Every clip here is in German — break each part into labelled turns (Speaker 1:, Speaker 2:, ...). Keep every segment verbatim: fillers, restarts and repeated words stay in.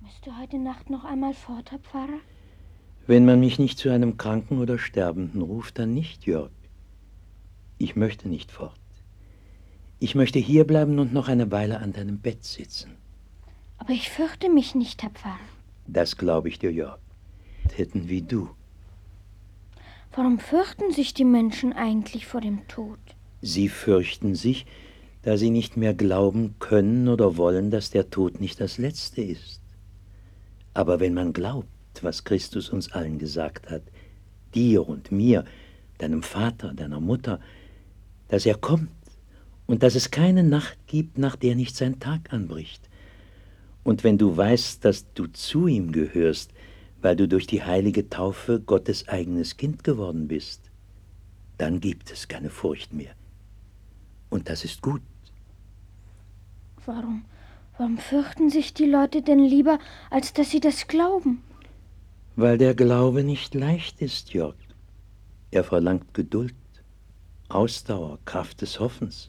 Speaker 1: Müsst ihr heute Nacht noch einmal fort, Herr Pfarrer?
Speaker 2: Wenn man mich nicht zu einem Kranken oder Sterbenden ruft, dann nicht, Jörg. Ich möchte nicht fort. Ich möchte hierbleiben und noch eine Weile an deinem Bett sitzen.
Speaker 1: Aber ich fürchte mich nicht, Herr Pfarrer.
Speaker 2: Das glaube ich dir, Jörg. Hätten wie du.
Speaker 1: Warum fürchten sich die Menschen eigentlich vor dem Tod?
Speaker 2: Sie fürchten sich, da sie nicht mehr glauben können oder wollen, dass der Tod nicht das Letzte ist. Aber wenn man glaubt, was Christus uns allen gesagt hat, dir und mir, deinem Vater, deiner Mutter, dass er kommt und dass es keine Nacht gibt, nach der nicht sein Tag anbricht. Und wenn du weißt, dass du zu ihm gehörst, weil du durch die heilige Taufe Gottes eigenes Kind geworden bist, dann gibt es keine Furcht mehr. Und das ist gut.
Speaker 1: Warum, warum fürchten sich die Leute denn lieber, als dass sie das glauben?
Speaker 2: Weil der Glaube nicht leicht ist, Jörg. Er verlangt Geduld, Ausdauer, Kraft des Hoffens.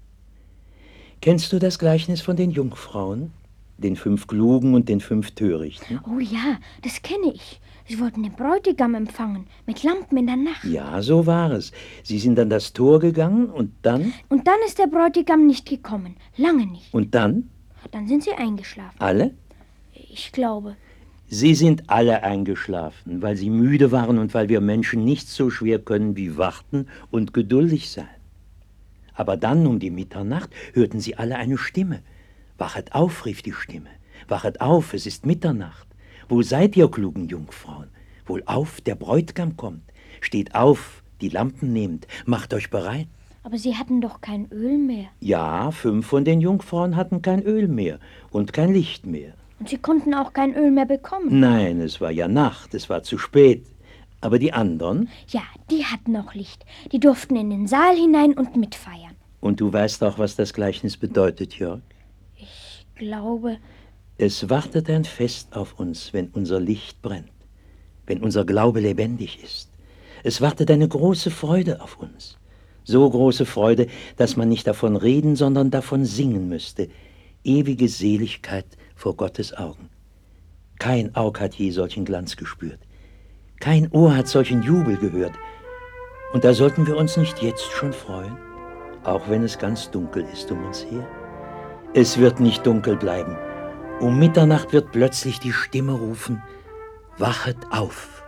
Speaker 2: Kennst du das Gleichnis von den Jungfrauen, den fünf Klugen und den fünf Törichten?
Speaker 1: Oh ja, das kenne ich. Sie wollten den Bräutigam empfangen, mit Lampen in der Nacht.
Speaker 2: Ja, so war es. Sie sind an das Tor gegangen und dann?
Speaker 1: Und dann ist der Bräutigam nicht gekommen, lange nicht.
Speaker 2: Und dann?
Speaker 1: Dann sind sie eingeschlafen.
Speaker 2: Alle?
Speaker 1: Ich glaube.
Speaker 2: Sie sind alle eingeschlafen, weil sie müde waren und weil wir Menschen nicht so schwer können wie warten und geduldig sein. Aber dann um die Mitternacht hörten sie alle eine Stimme. Wachet auf, rief die Stimme. Wachet auf, es ist Mitternacht. Wo seid ihr, klugen Jungfrauen? Wohl auf, der Bräutigam kommt. Steht auf, die Lampen nehmt, macht euch bereit.
Speaker 1: Aber sie hatten doch kein Öl mehr.
Speaker 2: Ja, fünf von den Jungfrauen hatten kein Öl mehr und kein Licht mehr.
Speaker 1: Und sie konnten auch kein Öl mehr bekommen.
Speaker 2: Nein, es war ja Nacht, es war zu spät. Aber die anderen?
Speaker 1: Ja, die hatten auch Licht. Die durften in den Saal hinein und mitfeiern.
Speaker 2: Und du weißt auch, was das Gleichnis bedeutet, Jörg?
Speaker 1: Ich glaube...
Speaker 2: Es wartet ein Fest auf uns, wenn unser Licht brennt, wenn unser Glaube lebendig ist. Es wartet eine große Freude auf uns. So große Freude, dass man nicht davon reden, sondern davon singen müsste. Ewige Seligkeit vor Gottes Augen. Kein Aug hat je solchen Glanz gespürt. Kein Ohr hat solchen Jubel gehört. Und da sollten wir uns nicht jetzt schon freuen, auch wenn es ganz dunkel ist um uns her. Es wird nicht dunkel bleiben. Um Mitternacht wird plötzlich die Stimme rufen, wachet auf.